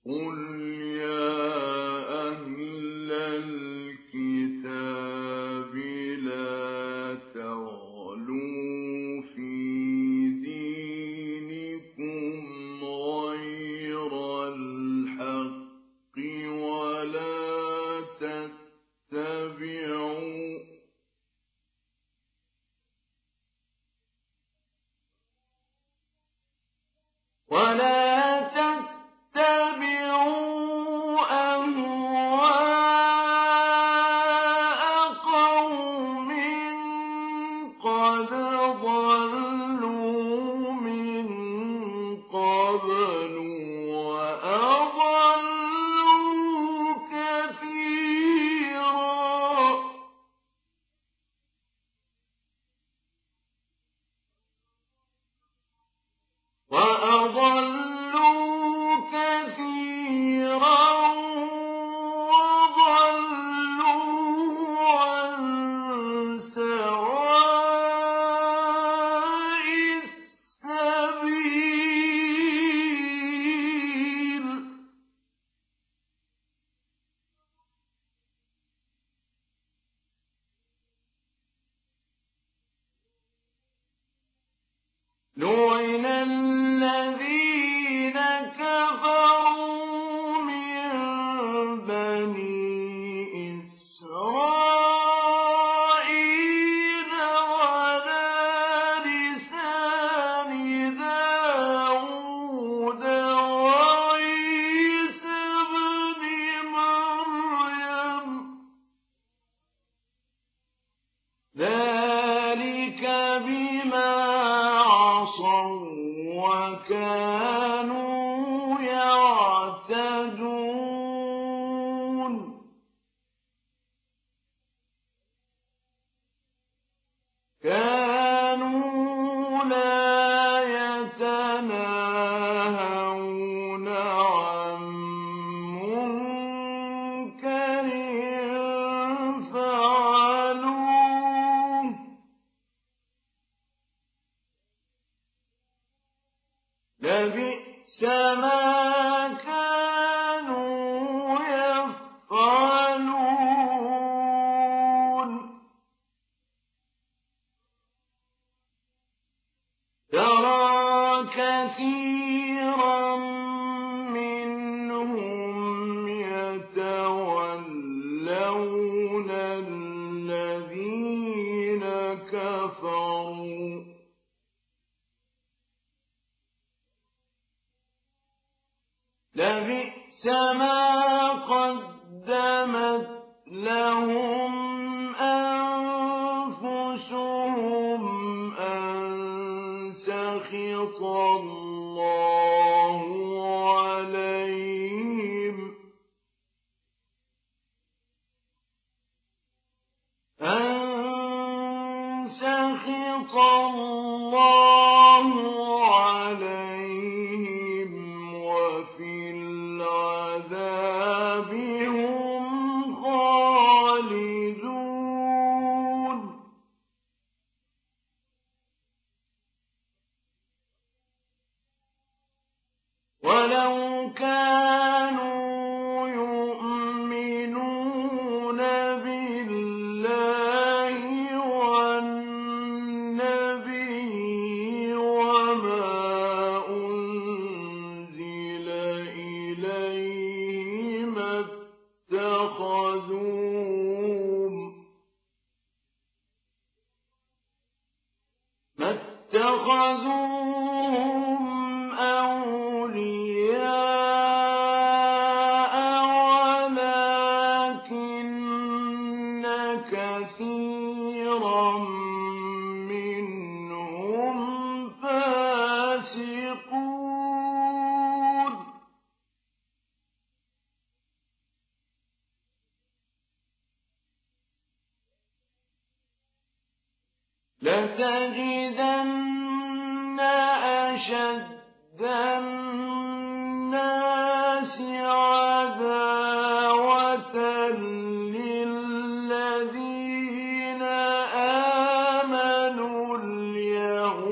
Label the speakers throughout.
Speaker 1: قُلْ يَا أَهْلَ الْكِتَابِ لَا تَغْلُوا فِي دِينِكُمْ غَيْرَ الْحَقِّ ولا تتبعوا أهواء قوم قد ضلوا من قبل وأضلوا كثيرا وضلوا عن سواء السبيل لعن الذين كفروا من بني إسرائيل على لسان داود وعيسى ابن مريم ذلك بما عصوا وكانوا يعتدون كانوا لا يتناهون عن منكر فعلوه لبئس ما كانوا يفعلون ترى كثيرا منهم يتولون الذين كفروا لبئس ما قدمت لهم أنفسهم أن سخط الله عليهم وفي العذاب هم خالدون ولو كانوا يؤمنون بالله والنبي وما أنزل إليه ما اتخذوهم أولياء ولكن كثيرا منهم فاسقون لتجدن أشد الناس عداوة للذين آمنوا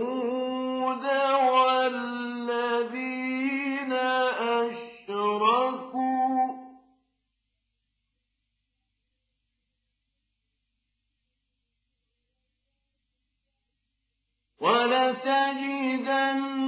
Speaker 1: اليهود والذين أشركوا لتجدن